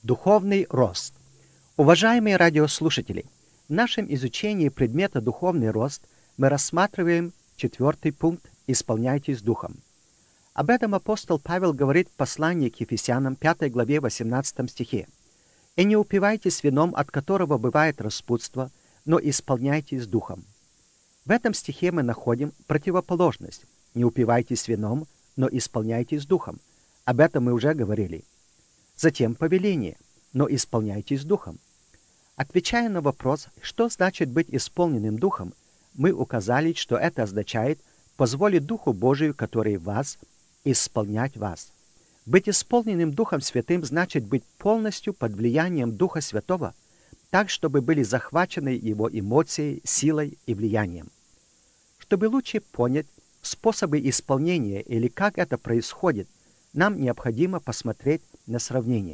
Духовный рост. Уважаемые радиослушатели, в нашем изучении предмета «Духовный рост» мы рассматриваем 4 пункт «Исполняйтесь Духом». Об этом апостол Павел говорит в послании к Ефесянам 5 главе 18 стихе. «И не упивайтесь вином, от которого бывает распутство, но исполняйтесь Духом». В этом стихе мы находим противоположность. «Не упивайтесь вином, но исполняйтесь Духом». Об этом мы уже говорили. Затем повеление, но исполняйтесь Духом. Отвечая на вопрос, что значит быть исполненным Духом, мы указали, что это означает позволить Духу Божию, который в вас, исполнять вас. Быть исполненным Духом Святым значит быть полностью под влиянием Духа Святого, так, чтобы были захвачены его эмоцией, силой и влиянием. Чтобы лучше понять способы исполнения или как это происходит, нам необходимо посмотреть на сравнение.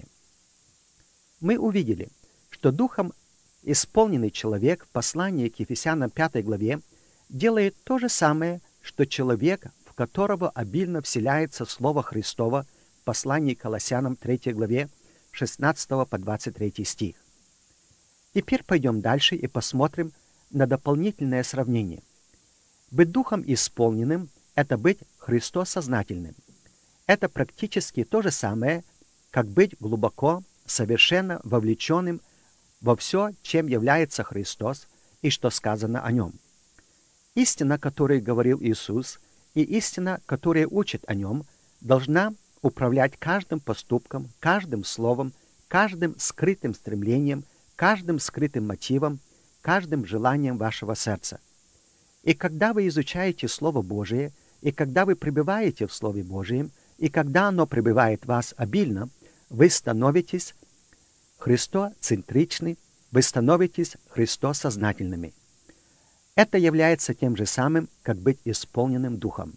Мы увидели, что Духом исполненный человек в послании к Ефесянам 5 главе делает то же самое, что человек, в которого обильно вселяется Слово Христово в послании к Колоссянам 3 главе 16 по 23 стих. Теперь пойдем дальше и посмотрим на дополнительное сравнение. Быть Духом исполненным – это быть Христосознательным. Это практически то же самое, как быть глубоко, совершенно вовлеченным во все, чем является Христос и что сказано о нем. Истина, которой говорил Иисус, и истина, которая учит о нем, должна управлять каждым поступком, каждым словом, каждым скрытым стремлением, каждым скрытым мотивом, каждым желанием вашего сердца. И когда вы изучаете Слово Божие, и когда вы пребываете в Слове Божьем, и когда оно пребывает в вас обильно, вы становитесь христоцентричны, вы становитесь христосознательными. Это является тем же самым, как быть исполненным Духом.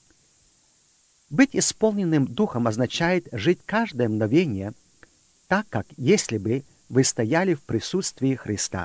Быть исполненным Духом означает жить каждое мгновение так, как если бы вы стояли в присутствии Христа.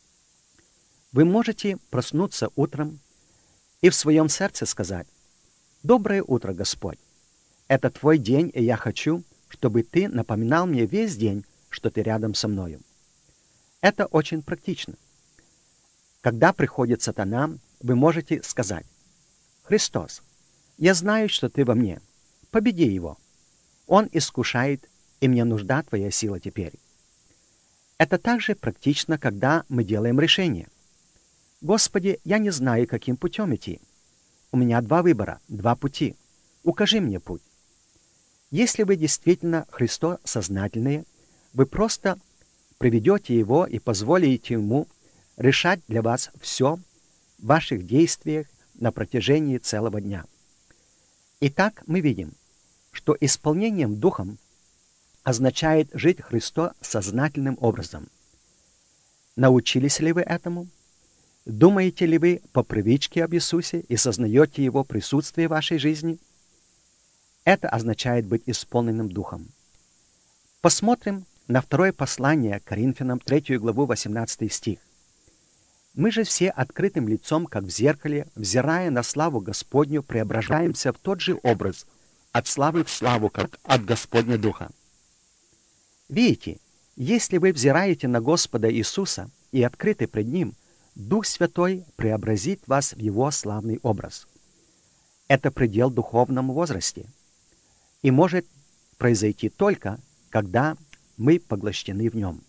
Вы можете проснуться утром и в своем сердце сказать: «Доброе утро, Господь! Это Твой день, и я хочу, чтобы Ты напоминал мне весь день, что Ты рядом со мною». Это очень практично. Когда приходит сатана, вы можете сказать: «Христос, я знаю, что Ты во мне. Победи его. Он искушает, и мне нужна Твоя сила теперь». Это также практично, когда мы делаем решение. «Господи, я не знаю, каким путем идти. У меня 2 выбора, 2 пути. Укажи мне путь». Если вы действительно христосознательные, вы просто приведете его и позволите ему решать для вас все в ваших действиях на протяжении целого дня. Итак, мы видим, что исполнением Духом означает жить христосознательным образом. Научились ли вы этому? Думаете ли вы по привычке об Иисусе и сознаете Его присутствие в вашей жизни? Это означает быть исполненным Духом. Посмотрим на второе послание к Коринфянам, 3 главу, 18 стих. «Мы же все открытым лицом, как в зеркале, взирая на славу Господню, преображаемся в тот же образ, от славы в славу, как от Господня Духа». Видите, если вы взираете на Господа Иисуса и открыты пред Ним, Дух Святой преобразит вас в Его славный образ. Это предел в духовном возрасте и может произойти только, когда мы поглощены в Нем.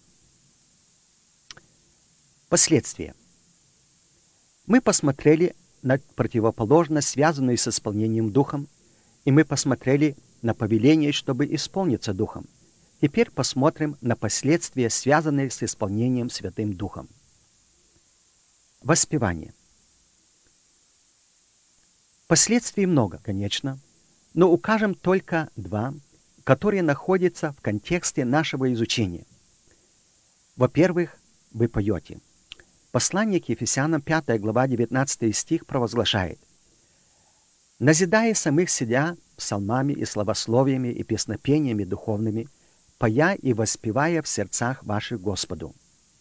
Последствия. Мы посмотрели на противоположность, связанную с исполнением Духом, и мы посмотрели на повеление, чтобы исполниться Духом. Теперь посмотрим на последствия, связанные с исполнением Святым Духом. Воспевание. Последствий много, конечно, но укажем только 2, которые находятся в контексте нашего изучения. Во-первых, вы поете. Послание к Ефесянам, 5 глава, 19 стих провозглашает: «Назидая самих себя псалмами и славословиями и песнопениями духовными, поя и воспевая в сердцах ваших Господу».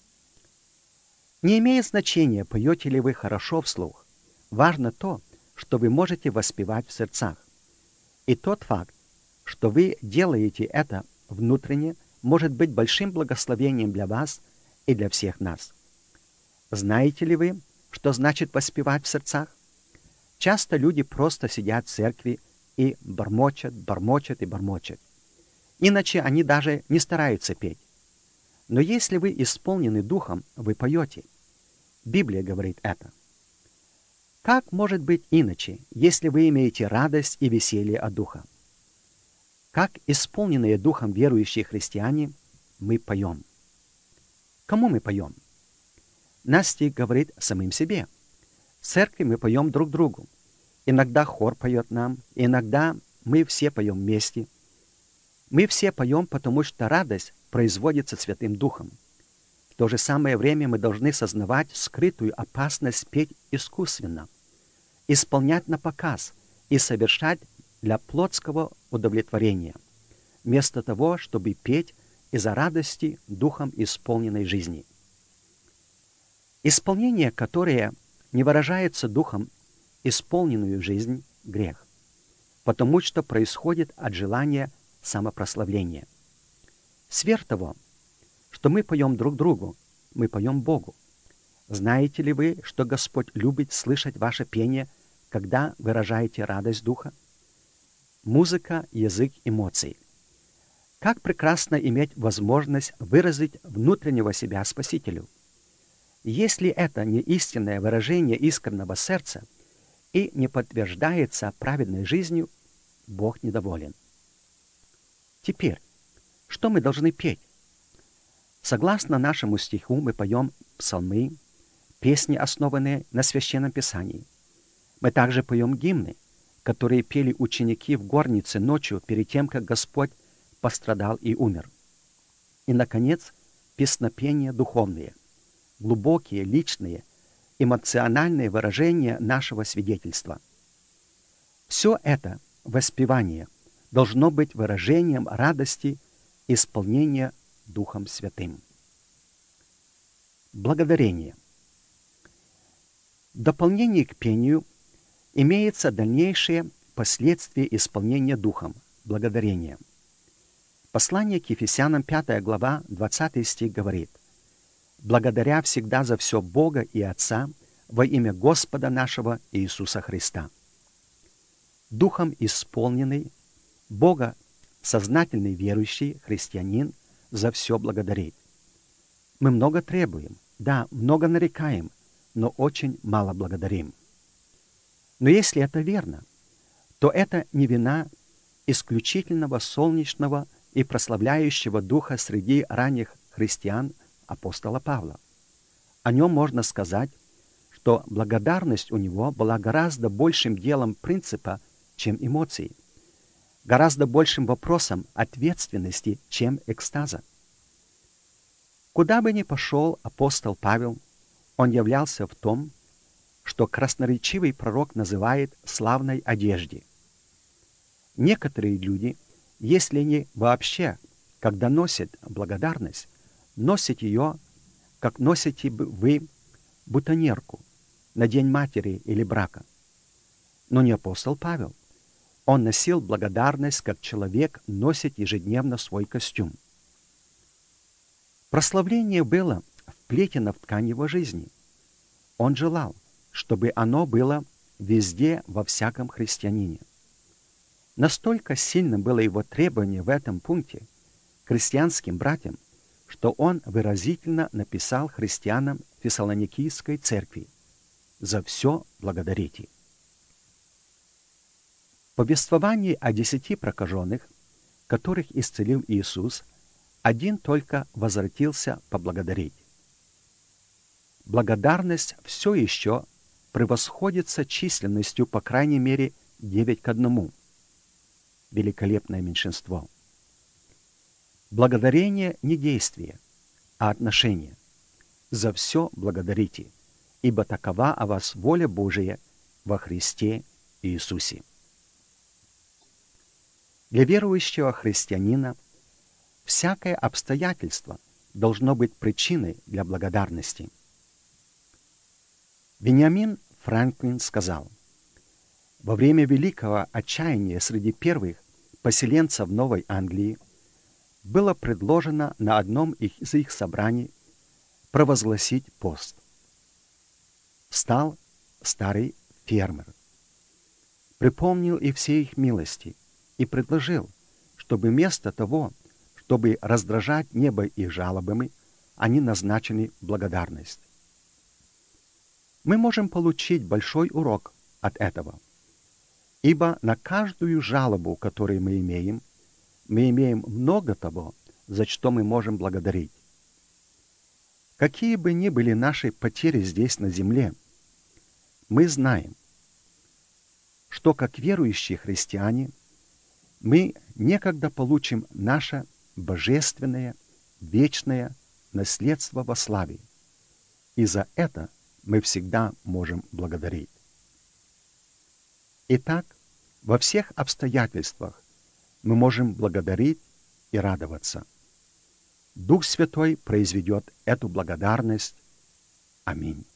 Не имеет значения, поете ли вы хорошо вслух. Важно то, что вы можете воспевать в сердцах. И тот факт, что вы делаете это внутренне, может быть большим благословением для вас и для всех нас. Знаете ли вы, что значит воспевать в сердцах? Часто люди просто сидят в церкви и бормочат, бормочат и бормочат. Иначе они даже не стараются петь. Но если вы исполнены Духом, вы поете. Библия говорит это. Как может быть иначе, если вы имеете радость и веселье от Духа? Как исполненные Духом верующие христиане, мы поем. Кому мы поем? Наш стих говорит самим себе. В церкви мы поем друг другу. Иногда хор поет нам, иногда мы все поем вместе. Мы все поем, потому что радость производится Святым Духом. В то же самое время мы должны сознавать скрытую опасность петь искусственно, исполнять на показ и совершать для плотского удовлетворения, вместо того, чтобы петь из-за радости Духом исполненной жизни. Исполнение, которое не выражается Духом исполненную жизнь, — грех, потому что происходит от желания самопрославления. Сверх того, что мы поем друг другу, мы поем Богу. Знаете ли вы, что Господь любит слышать ваше пение, когда выражаете радость Духа? Музыка, язык, эмоции. Как прекрасно иметь возможность выразить внутреннего себя Спасителю. Если это не истинное выражение искреннего сердца и не подтверждается праведной жизнью, Бог недоволен. Теперь, что мы должны петь? Согласно нашему стиху мы поем псалмы, песни, основанные на Священном Писании. Мы также поем гимны, которые пели ученики в горнице ночью перед тем, как Господь пострадал и умер. И, наконец, песнопения духовные, глубокие, личные, эмоциональные выражения нашего свидетельства. Все это воспевание должно быть выражением радости исполнения Духом Святым. Благодарение. В дополнение к пению имеется дальнейшее последствие исполнения Духом – благодарение. Послание к Ефесянам 5 глава 20 стих говорит: «Благодаря всегда за все Бога и Отца во имя Господа нашего Иисуса Христа». Духом исполненный, Бога сознательный верующий христианин за все благодарит. Мы много требуем, да, много нарекаем, но очень мало благодарим. Но если это верно, то это не вина исключительного солнечного и прославляющего духа среди ранних христиан апостола Павла. О нем можно сказать, что благодарность у него была гораздо большим делом принципа, чем эмоций, гораздо большим вопросом ответственности, чем экстаза. Куда бы ни пошел апостол Павел, он являлся в том, что красноречивый пророк называет славной одежде. Некоторые люди, если они вообще, когда носят благодарность, носят ее, как носите вы бутоньерку на День матери или брака. Но не апостол Павел. Он носил благодарность, как человек носит ежедневно свой костюм. Прославление было вплетено в ткань его жизни. Он желал, чтобы оно было везде, во всяком христианине. Настолько сильным было его требование в этом пункте к христианским братьям, что он выразительно написал христианам Фессалоникийской церкви: «За все благодарите». В повествовании о 10 прокаженных, которых исцелил Иисус, один только возвратился поблагодарить. Благодарность все еще превосходится численностью по крайней мере 9-1. Великолепное меньшинство. Благодарение не действие, а отношение. За все благодарите, ибо такова о вас воля Божия во Христе Иисусе. Для верующего христианина всякое обстоятельство должно быть причиной для благодарности. Беньямин Франклин сказал: во время великого отчаяния среди первых поселенцев Новой Англии было предложено на одном из их собраний провозгласить пост. Встал старый фермер, припомнил и все их милости и предложил, чтобы вместо того, чтобы раздражать небо их жалобами, они назначили благодарность. Мы можем получить большой урок от этого, ибо на каждую жалобу, которую мы имеем много того, за что мы можем благодарить. Какие бы ни были наши потери здесь на земле, мы знаем, что как верующие христиане мы некогда получим наше божественное, вечное наследство во славе, и за это мы всегда можем благодарить. Итак, во всех обстоятельствах мы можем благодарить и радоваться. Дух Святой произведет эту благодарность. Аминь.